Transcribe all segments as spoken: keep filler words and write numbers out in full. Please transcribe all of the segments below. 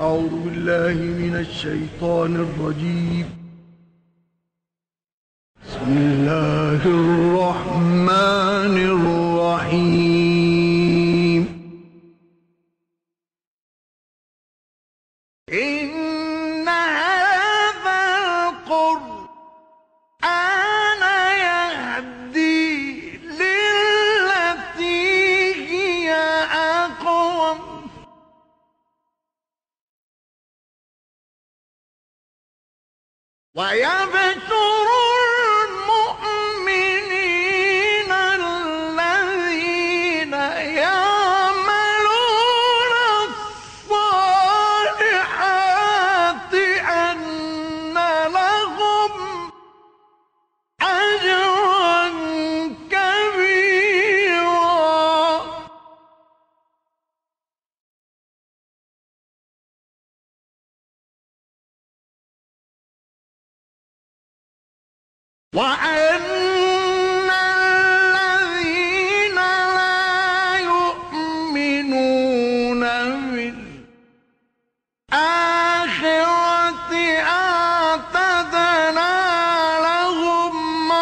أعوذ بالله من الشيطان الرجيم. بسم الله الرحمن الرحيم. إن هذا القرآن يهدي للتي هي أقوم ويبشر المؤمنين الذين يعملون الصالحات أن لهم أجرا كبيرا. وأن الذين لا يؤمنون بالآخرة أعتدنا لهم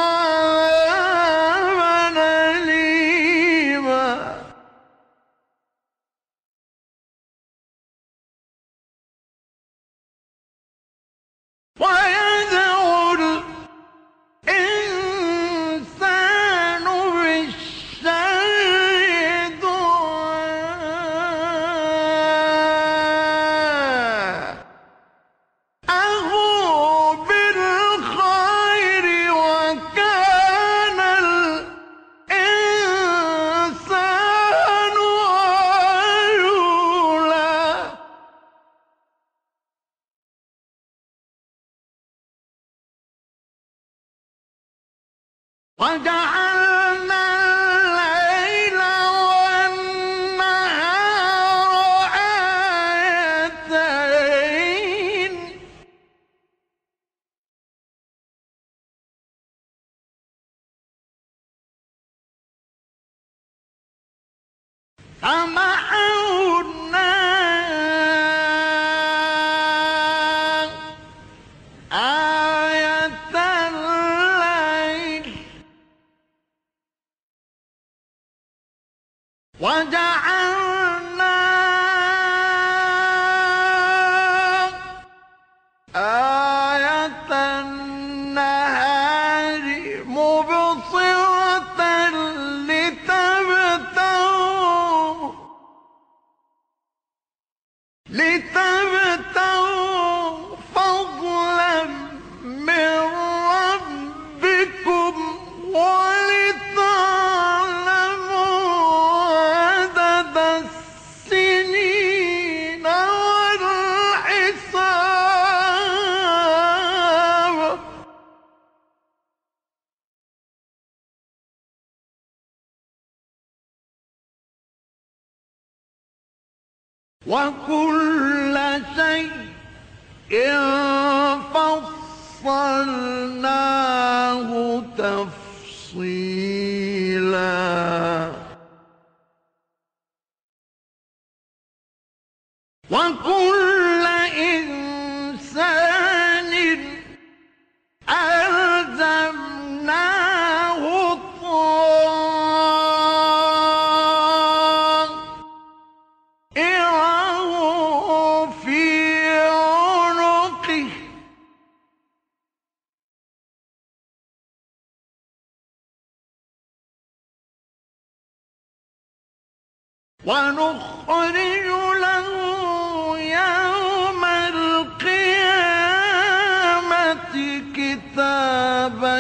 عذابا أليما. ويدعو الإنسان بالشر دعاءه بالخير وكان الإنسان عجولا. وجعلنا الليل والنهار آيتين فمحونا آية الليل وجعلنا آية النهار مبصرة لتبتغوا لتبتغوا فضلا من ربكم ولتعلموا عدد السنين والحساب. وكل شيء فصلناه تفصيلا. وكل إنسان ألزمناه طائره في عنقه ونخرج له يوم القيامة كتابا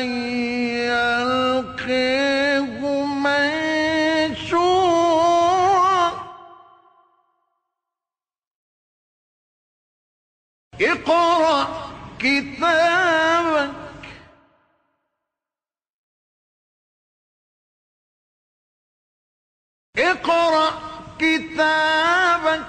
يلقيه منشورا. اقرأ كتابك اقرأ كتابك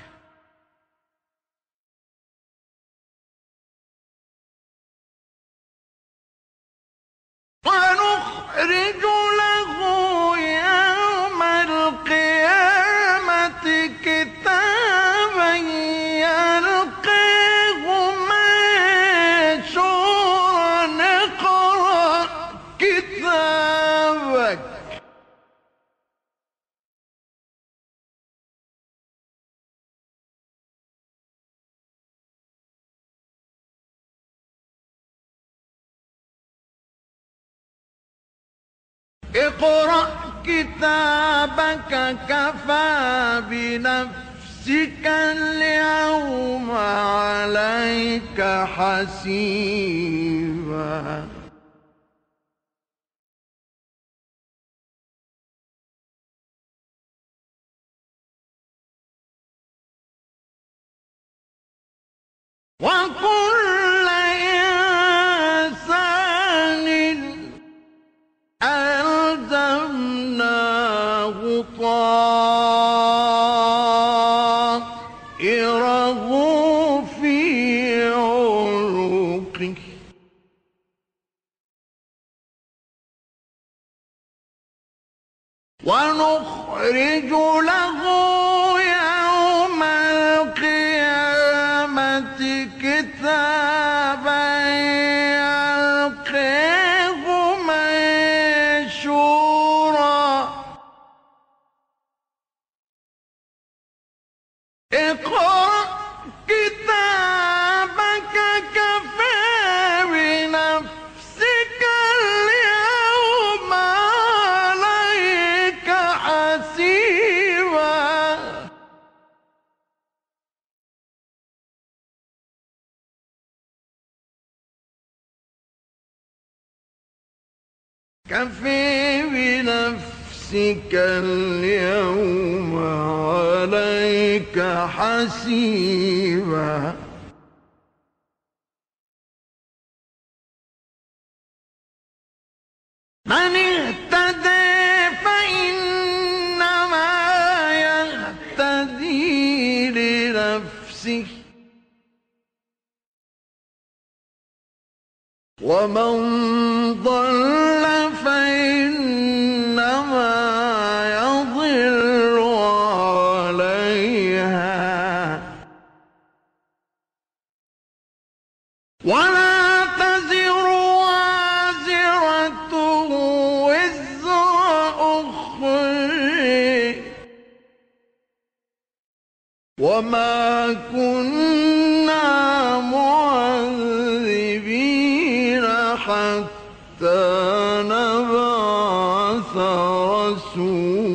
ونخرج له يوم القيامة كتابا يلقيه اقرأ كتابك كفى بنفسك اليوم عليك حسيبا. وكل إنسان ألزمناه طائره في عنقه ونخرج له يوم القيامة كتابا يلقيه منشورا. اقرأ كتابك كفى بنفسك اليوم عليك حسيبا. كفى بنفسك اليوم عليك حسيبا. من اهتدى فإنما يهتدي لنفسه ومن ضل فإنما يضل عليها ولا تزر وازرة وزر أخرى وما كنا معذبين حتى نبعث رسولا.